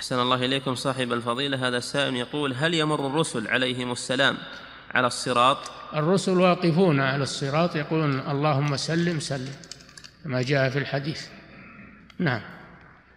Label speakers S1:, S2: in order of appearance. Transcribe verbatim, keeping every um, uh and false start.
S1: أحسن الله إليكم صاحب الفضيلة. هذا السائل يقول: هل يمر الرسل عليهم السلام على الصراط؟
S2: الرسل واقفون على الصراط يقولون اللهم سلم سلم، كما جاء في الحديث. نعم.